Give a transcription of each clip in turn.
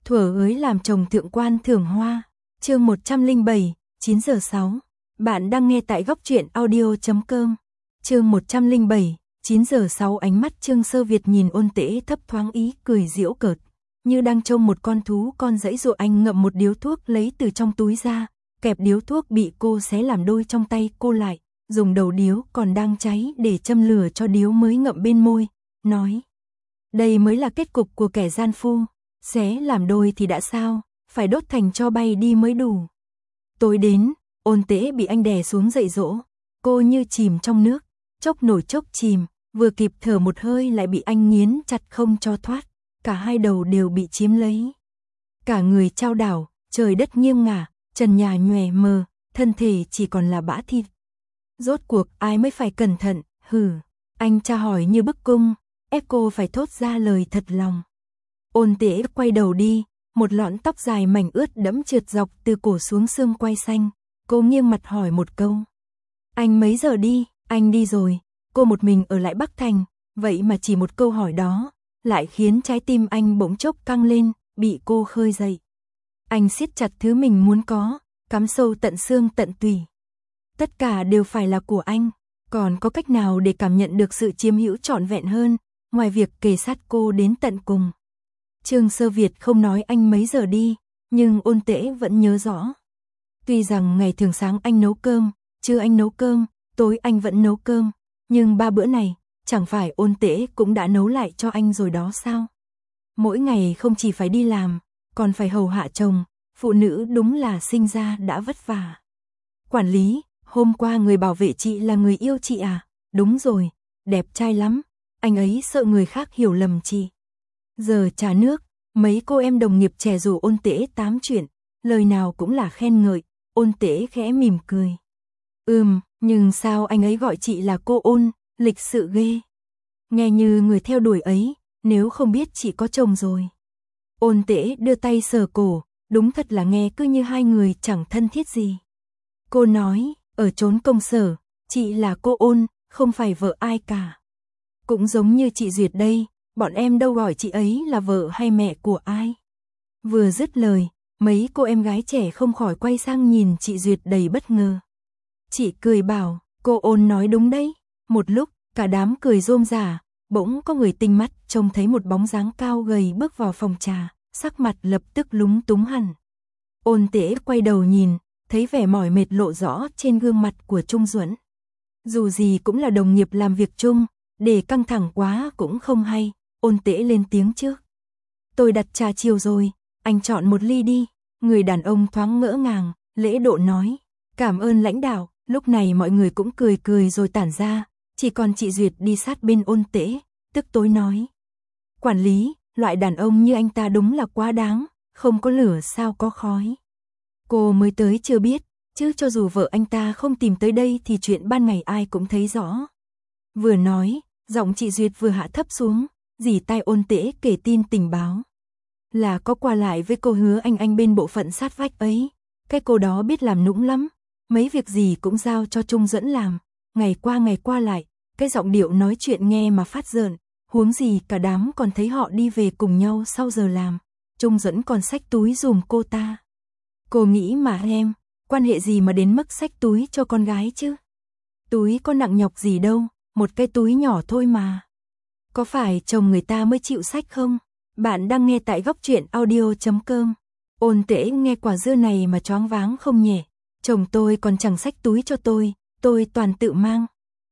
Thuở ới làm chồng thượng quan Thưởng Hoa, chương 107, 9 giờ 6. Bạn đang nghe tại góc truyện audio.com. Chương 107, 9 giờ 6. Ánh mắt Trương Sơ Việt nhìn Ôn Tễ thấp thoáng ý cười giễu cợt, như đang trông một con thú con giãy giụa. Anh ngậm một điếu thuốc lấy từ trong túi ra, kẹp điếu thuốc bị cô xé làm đôi trong tay cô lại, dùng đầu điếu còn đang cháy để châm lửa cho điếu mới ngậm bên môi, nói: đây mới là kết cục của kẻ gian phu. Xé làm đôi thì đã sao, phải đốt thành tro bay đi mới đủ. Tối đến, Ôn Tễ bị anh đè xuống dạy dỗ, cô như chìm trong nước, chốc nổi chốc chìm, vừa kịp thở một hơi lại bị anh nghiến chặt không cho thoát, cả hai đầu đều bị chiếm lấy. Cả người chao đảo, trời đất nghiêng ngả, trần nhà nhòe mờ, thân thể chỉ còn là bã thịt. Rốt cuộc ai mới phải cẩn thận, hử, anh tra hỏi như bức cung, ép cô phải thốt ra lời thật lòng. Ôn Tễ quay đầu đi, một lọn tóc dài mảnh ướt đẫm trượt dọc từ cổ xuống xương quai xanh, cô nghiêng mặt hỏi một câu: anh mấy giờ đi? Anh đi rồi. Cô một mình ở lại Bắc Thành, vậy mà chỉ một câu hỏi đó lại khiến trái tim anh bỗng chốc căng lên, bị cô khơi dậy. Anh siết chặt thứ mình muốn có, cắm sâu tận xương tận tủy. Tất cả đều phải là của anh, còn có cách nào để cảm nhận được sự chiếm hữu trọn vẹn hơn, ngoài việc kề sát cô đến tận cùng. Trương Sơ Việt không nói anh mấy giờ đi, nhưng Ôn Tễ vẫn nhớ rõ. Tuy rằng ngày thường sáng anh nấu cơm, trưa anh nấu cơm, tối anh vẫn nấu cơm, nhưng 3 bữa này, chẳng phải Ôn Tễ cũng đã nấu lại cho anh rồi đó sao? Mỗi ngày không chỉ phải đi làm, còn phải hầu hạ chồng, phụ nữ đúng là sinh ra đã vất vả. Quản lý, hôm qua người bảo vệ chị là người yêu chị à? Đúng rồi, đẹp trai lắm, anh ấy sợ người khác hiểu lầm chị. Giờ trà nước, mấy cô em đồng nghiệp trẻ rủ Ôn Tễ tám chuyện, lời nào cũng là khen ngợi. Ôn Tễ khẽ mỉm cười. Nhưng sao anh ấy gọi chị là cô Ôn, lịch sự ghê. Nghe như người theo đuổi ấy, nếu không biết chị có chồng rồi. Ôn Tễ đưa tay sờ cổ, đúng thật là nghe cứ như hai người chẳng thân thiết gì. Cô nói, ở chốn công sở, chị là cô Ôn, không phải vợ ai cả. Cũng giống như chị Duyệt đây, bọn em đâu gọi chị ấy là vợ hay mẹ của ai. Vừa dứt lời, mấy cô em gái trẻ không khỏi quay sang nhìn chị Duyệt đầy bất ngờ. Chị cười bảo, cô Ôn nói đúng đấy. Một lúc, cả đám cười rôm rả, bỗng có người tinh mắt trông thấy một bóng dáng cao gầy bước vào phòng trà, sắc mặt lập tức lúng túng hẳn. Ôn Tễ quay đầu nhìn, thấy vẻ mỏi mệt lộ rõ trên gương mặt của Trung Duẫn. Dù gì cũng là đồng nghiệp làm việc chung, để căng thẳng quá cũng không hay. Ôn Tễ lên tiếng trước. Tôi đặt trà chiều rồi, anh chọn một ly đi. Người đàn ông thoáng ngỡ ngàng, lễ độ nói. Cảm ơn lãnh đạo. Lúc này mọi người cũng cười cười rồi tản ra, chỉ còn chị Duyệt đi sát bên Ôn Tễ, tức tối nói. Quản lý, loại đàn ông như anh ta đúng là quá đáng, không có lửa sao có khói. Cô mới tới chưa biết, chứ cho dù vợ anh ta không tìm tới đây thì chuyện ban ngày ai cũng thấy rõ. Vừa nói, giọng chị Duyệt vừa hạ thấp xuống, dì tai Ôn Tễ kể tin tình báo. Là có qua lại với cô Hứa Anh bên bộ phận sát vách ấy, cái cô đó biết làm nũng lắm, mấy việc gì cũng giao cho Trung Duẫn làm, ngày qua lại, cái giọng điệu nói chuyện nghe mà phát rợn, huống gì cả đám còn thấy họ đi về cùng nhau sau giờ làm, Trung Duẫn còn xách túi giùm cô ta. Cô nghĩ mà em, quan hệ gì mà đến mức xách túi cho con gái chứ? Túi có nặng nhọc gì đâu, một cái túi nhỏ thôi mà. Có phải chồng người ta mới chịu xách không? Bạn đang nghe tại góc truyện audio.com. Ôn Tễ nghe quả dưa này mà choáng váng không nhẹ. Chồng tôi còn chẳng xách túi cho tôi toàn tự mang.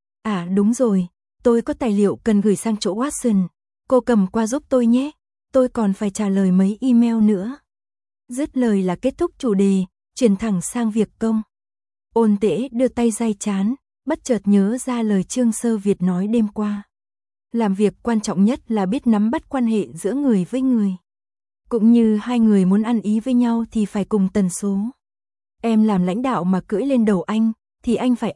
À đúng rồi, tôi có tài liệu cần gửi sang chỗ Watson, cô cầm qua giúp tôi nhé, tôi còn phải trả lời mấy email nữa. Dứt lời là kết thúc chủ đề, chuyển thẳng sang việc công. Ôn Tễ đưa tay day trán, bất chợt nhớ ra lời Trương Sơ Việt nói đêm qua. Làm việc quan trọng nhất là biết nắm bắt quan hệ giữa người với người. Cũng như hai người muốn ăn ý với nhau thì phải cùng tần số. Em làm lãnh đạo mà cưỡi lên đầu anh, thì anh phải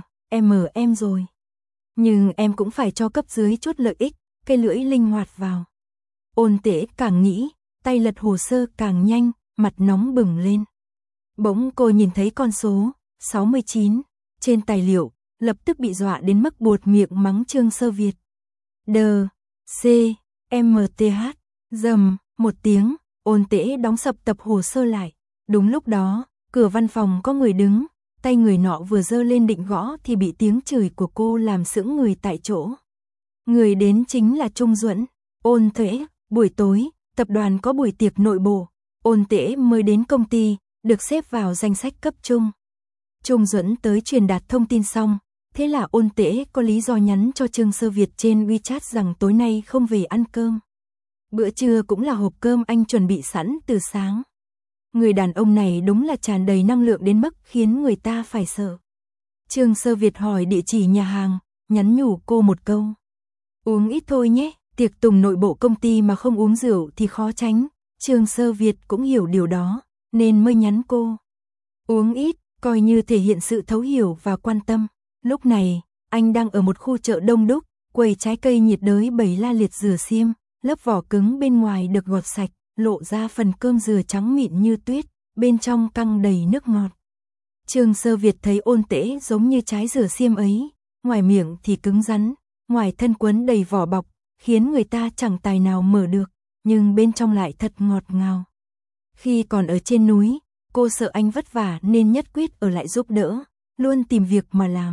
em rồi. Nhưng em cũng phải cho cấp dưới chút lợi ích, cái lưỡi linh hoạt vào. Ôn Tễ càng nghĩ, tay lật hồ sơ càng nhanh, mặt nóng bừng lên. Bỗng cô nhìn thấy con số 69 trên tài liệu, lập tức bị dọa đến mức buột miệng mắng Trương Sơ Việt. D, C, M, T, H, dầm, một tiếng, Ôn Tễ đóng sập tập hồ sơ lại. Đúng lúc đó, cửa văn phòng có người đứng, tay người nọ vừa giơ lên định gõ thì bị tiếng chửi của cô làm sững người tại chỗ. Người đến chính là Trung Duẫn. Ôn Tễ, buổi tối, tập đoàn có buổi tiệc nội bộ. Ôn Tễ mới đến công ty, được xếp vào danh sách cấp trung. Trung Duẫn tới truyền đạt thông tin xong, thế là Ôn Tễ có lý do nhắn cho Trương Sơ Việt trên WeChat rằng tối nay không về ăn cơm. Bữa trưa cũng là hộp cơm anh chuẩn bị sẵn từ sáng. Người đàn ông này đúng là tràn đầy năng lượng đến mức khiến người ta phải sợ. Trương Sơ Việt hỏi địa chỉ nhà hàng, nhắn nhủ cô một câu. Uống ít thôi nhé, tiệc tùng nội bộ công ty mà không uống rượu thì khó tránh. Trương Sơ Việt cũng hiểu điều đó, nên mới nhắn cô. Uống ít, coi như thể hiện sự thấu hiểu và quan tâm. Lúc này, anh đang ở một khu chợ đông đúc, quầy trái cây nhiệt đới bày la liệt dừa xiêm, lớp vỏ cứng bên ngoài được gọt sạch, lộ ra phần cơm dừa trắng mịn như tuyết, bên trong căng đầy nước ngọt. Trương Sơ Việt thấy Ôn Tễ giống như trái dừa xiêm ấy, ngoài miệng thì cứng rắn, ngoài thân quấn đầy vỏ bọc, khiến người ta chẳng tài nào mở được, nhưng bên trong lại thật ngọt ngào. Khi còn ở trên núi, cô sợ anh vất vả nên nhất quyết ở lại giúp đỡ, luôn tìm việc mà làm.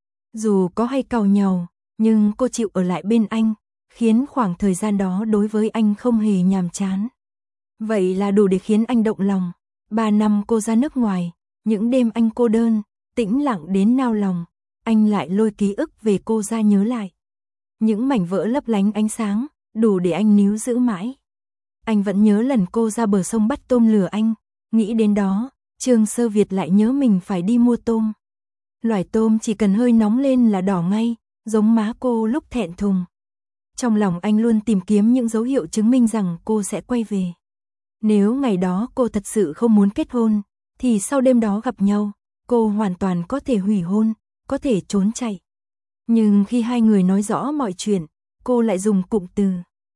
Dù có hay càu nhàu, nhưng cô chịu ở lại bên anh, khiến khoảng thời gian đó đối với anh không hề nhàm chán. Vậy là đủ để khiến anh động lòng. 3 năm cô ra nước ngoài, những đêm anh cô đơn, tĩnh lặng đến nao lòng, anh lại lôi ký ức về cô ra nhớ lại. Những mảnh vỡ lấp lánh ánh sáng, đủ để anh níu giữ mãi. Anh vẫn nhớ lần cô ra bờ sông bắt tôm lừa anh, nghĩ đến đó, Trương Sơ Việt lại nhớ mình phải đi mua tôm. Loài tôm chỉ cần hơi nóng lên là đỏ ngay, giống má cô lúc thẹn thùng. Trong lòng anh luôn tìm kiếm những dấu hiệu chứng minh rằng cô sẽ quay về. Nếu ngày đó cô thật sự không muốn kết hôn, thì sau đêm đó gặp nhau, cô hoàn toàn có thể hủy hôn, có thể trốn chạy. Nhưng khi hai người nói rõ mọi chuyện, cô lại dùng cụm từ.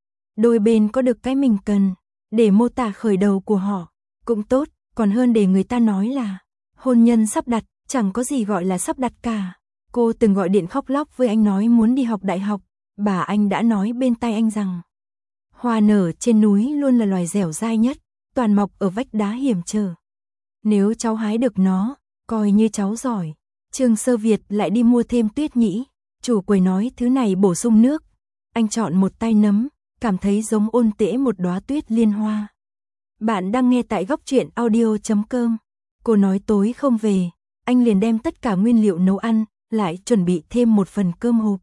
Đôi bên có được cái mình cần, để mô tả khởi đầu của họ, cũng tốt, còn hơn để người ta nói là hôn nhân sắp đặt, chẳng có gì gọi là sắp đặt cả. Cô từng gọi điện khóc lóc với anh nói muốn đi học đại học, bà anh đã nói bên tai anh rằng hoa nở trên núi luôn là loài dẻo dai nhất, toàn mọc ở vách đá hiểm trở. Nếu cháu hái được nó, coi như cháu giỏi. Trương Sơ Việt lại đi mua thêm tuyết nhĩ, chủ quầy nói thứ này bổ sung nước. Anh chọn một tay nấm, cảm thấy giống Ôn Tễ một đóa tuyết liên hoa. Bạn đang nghe tại góc truyện audio.com. Cô nói tối không về, anh liền đem tất cả nguyên liệu nấu ăn, lại chuẩn bị thêm một phần cơm hộp.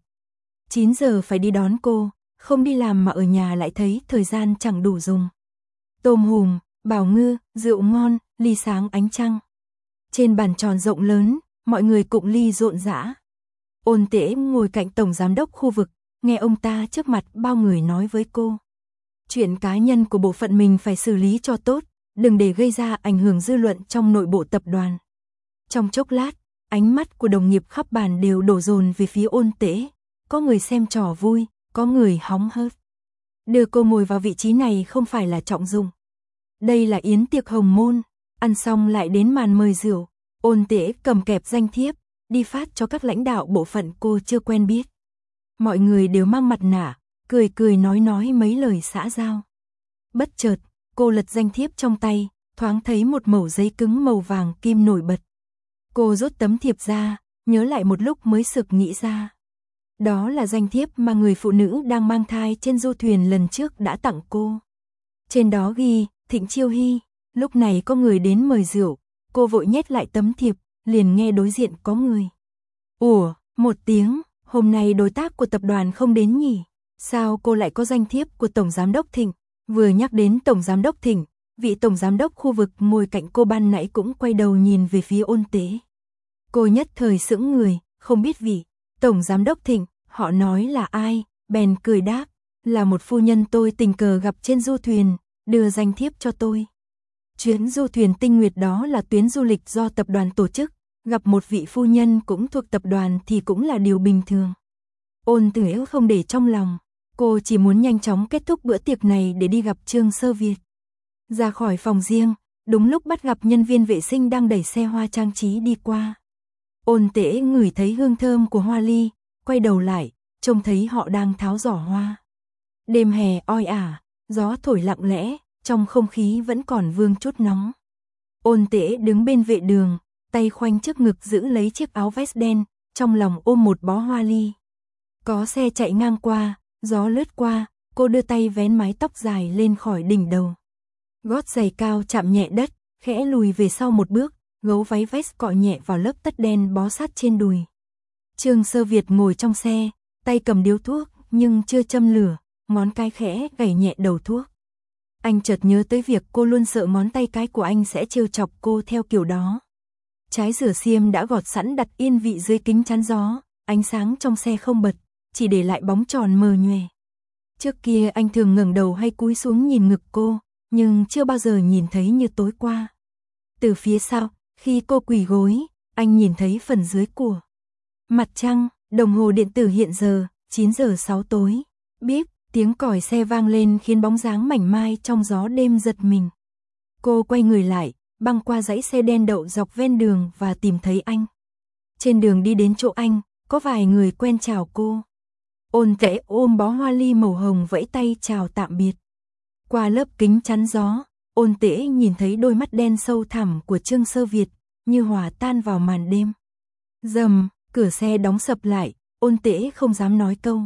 9 giờ phải đi đón cô, không đi làm mà ở nhà lại thấy thời gian chẳng đủ dùng. Tôm hùm, bào ngư, rượu ngon, ly sáng ánh trăng. Trên bàn tròn rộng lớn, mọi người cụng ly rộn rã. Ôn Tễ ngồi cạnh tổng giám đốc khu vực, nghe ông ta trước mặt bao người nói với cô. Chuyện cá nhân của bộ phận mình phải xử lý cho tốt, đừng để gây ra ảnh hưởng dư luận trong nội bộ tập đoàn. Trong chốc lát, ánh mắt của đồng nghiệp khắp bàn đều đổ dồn về phía Ôn Tễ. Có người xem trò vui, có người hóng hớt. Đưa cô ngồi vào vị trí này không phải là trọng dụng. Đây là yến tiệc hồng môn, ăn xong lại đến màn mời rượu. Ôn Tễ cầm kẹp danh thiếp, đi phát cho các lãnh đạo bộ phận cô chưa quen biết. Mọi người đều mang mặt nạ, cười cười nói mấy lời xã giao. Bất chợt, cô lật danh thiếp trong tay, thoáng thấy một mẩu giấy cứng màu vàng kim nổi bật. Cô rút tấm thiệp ra, nhớ lại một lúc mới sực nghĩ ra. Đó là danh thiếp mà người phụ nữ đang mang thai trên du thuyền lần trước đã tặng cô. Trên đó ghi, Thịnh Chiêu Hy. Lúc này có người đến mời rượu, cô vội nhét lại tấm thiệp, liền nghe đối diện có người. Ủa, một tiếng, hôm nay đối tác của tập đoàn không đến nhỉ? Sao cô lại có danh thiếp của Tổng Giám đốc Thịnh? Vừa nhắc đến Tổng Giám đốc Thịnh, vị Tổng Giám đốc khu vực ngồi cạnh cô ban nãy cũng quay đầu nhìn về phía Ôn Tễ. Cô nhất thời sững người, không biết vị Tổng Giám đốc Thịnh, họ nói là ai, bèn cười đáp, là một phu nhân tôi tình cờ gặp trên du thuyền, đưa danh thiếp cho tôi. Chuyến du thuyền Tinh Nguyệt đó là tuyến du lịch do tập đoàn tổ chức, gặp một vị phu nhân cũng thuộc tập đoàn thì cũng là điều bình thường. Ôn Tễ không để trong lòng, cô chỉ muốn nhanh chóng kết thúc bữa tiệc này để đi gặp Trương Sơ Việt. Ra khỏi phòng riêng, đúng lúc bắt gặp nhân viên vệ sinh đang đẩy xe hoa trang trí đi qua. Ôn Tễ ngửi thấy hương thơm của hoa ly, quay đầu lại, trông thấy họ đang tháo giỏ hoa. Đêm hè oi ả, gió thổi lặng lẽ, trong không khí vẫn còn vương chút nóng. Ôn Tễ đứng bên vệ đường, tay khoanh trước ngực giữ lấy chiếc áo vest đen, trong lòng ôm một bó hoa ly. Có xe chạy ngang qua, gió lướt qua, cô đưa tay vén mái tóc dài lên khỏi đỉnh đầu. Gót giày cao chạm nhẹ đất, khẽ lùi về sau một bước, gấu váy vest cọ nhẹ vào lớp tất đen bó sát trên đùi. Trương Sơ Việt ngồi trong xe, tay cầm điếu thuốc nhưng chưa châm lửa, ngón cái khẽ gảy nhẹ đầu thuốc. Anh chợt nhớ tới việc cô luôn sợ ngón tay cái của anh sẽ trêu chọc cô theo kiểu đó. Trái rửa xiêm đã gọt sẵn đặt yên vị dưới kính chắn gió, ánh sáng trong xe không bật, chỉ để lại bóng tròn mờ nhòe. Trước kia anh thường ngẩng đầu hay cúi xuống nhìn ngực cô, nhưng chưa bao giờ nhìn thấy như tối qua. Từ phía sau, khi cô quỳ gối, anh nhìn thấy phần dưới của mặt trăng. Đồng hồ điện tử hiện giờ 9 giờ 6 tối. Bíp, tiếng còi xe vang lên khiến bóng dáng mảnh mai trong gió đêm giật mình. Cô quay người lại, băng qua dãy xe đen đậu dọc ven đường và tìm thấy anh. Trên đường đi đến chỗ anh, có vài người quen chào cô. Ôn Tễ ôm bó hoa ly màu hồng vẫy tay chào tạm biệt. Qua lớp kính chắn gió, Ôn Tễ nhìn thấy đôi mắt đen sâu thẳm của Trương Sơ Việt, như hòa tan vào màn đêm. Rầm, cửa xe đóng sập lại, Ôn Tễ không dám nói câu.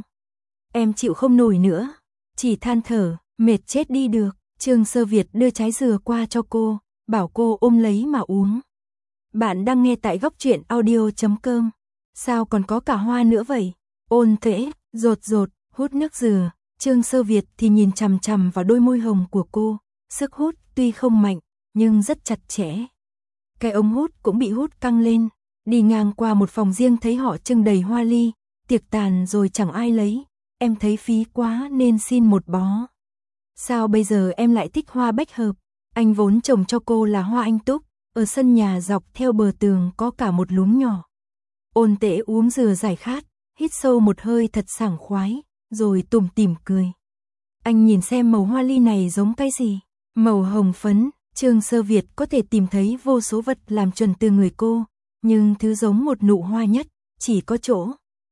Em chịu không nổi nữa, chỉ than thở, mệt chết đi được. Trương Sơ Việt đưa trái dừa qua cho cô, bảo cô ôm lấy mà uống. Bạn đang nghe tại góc truyện audio.com. Sao còn có cả hoa nữa vậy? Ôn Tễ rột rột hút nước dừa, Trương Sơ Việt thì nhìn chằm chằm vào đôi môi hồng của cô, sức hút tuy không mạnh nhưng rất chặt chẽ. Cái ống hút cũng bị hút căng lên. Đi ngang qua một phòng riêng thấy họ trưng đầy hoa ly, tiệc tàn rồi chẳng ai lấy, em thấy phí quá nên xin một bó. Sao bây giờ em lại thích hoa bách hợp? Anh vốn trồng cho cô là hoa anh túc, ở sân nhà dọc theo bờ tường có cả một luống nhỏ. Ôn Tễ uống dừa giải khát, hít sâu một hơi thật sảng khoái, rồi tủm tỉm cười. Anh nhìn xem màu hoa ly này giống cái gì? Màu hồng phấn. Trương Sơ Việt có thể tìm thấy vô số vật làm chuẩn từ người cô, nhưng thứ giống một nụ hoa nhất, chỉ có chỗ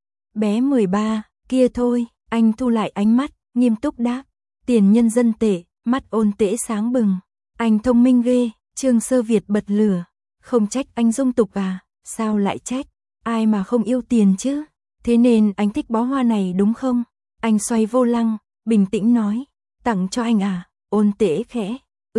bé 13, kia thôi. Anh thu lại ánh mắt, nghiêm túc đáp. Tiền nhân dân tệ. Mắt Ôn Tễ sáng bừng. Anh thông minh ghê. Trương Sơ Việt bật lửa. Không trách anh dung tục à? Sao lại trách? Ai mà không yêu tiền chứ? Thế nên anh thích bó hoa này đúng không? Anh xoay vô lăng, bình tĩnh nói. Tặng cho anh à? Ôn Tễ khẽ.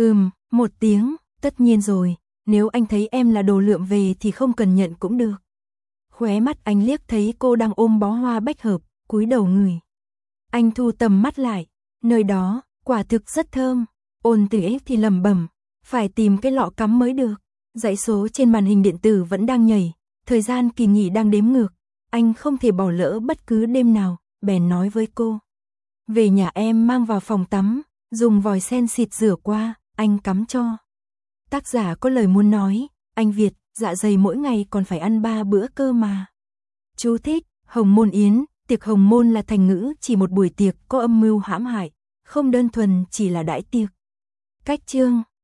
Một tiếng. Tất nhiên rồi, nếu anh thấy em là đồ lượm về thì không cần nhận cũng được. Khóe mắt anh liếc thấy cô đang ôm bó hoa bách hợp, cúi đầu ngửi. Anh thu tầm mắt lại, nơi đó, quả thực rất thơm. Ôn Tễ thì lẩm bẩm, phải tìm cái lọ cắm mới được. Dãy số trên màn hình điện tử vẫn đang nhảy, thời gian kỳ nghỉ đang đếm ngược. Anh không thể bỏ lỡ bất cứ đêm nào, bèn nói với cô. Về nhà em mang vào phòng tắm, dùng vòi sen xịt rửa qua, anh cắm cho. Tác giả có lời muốn nói, anh Việt, dạ dày mỗi ngày còn phải ăn 3 bữa cơ mà. Chú thích, hồng môn yến, tiệc hồng môn là thành ngữ chỉ một buổi tiệc có âm mưu hãm hại, không đơn thuần chỉ là đãi tiệc. Cách chương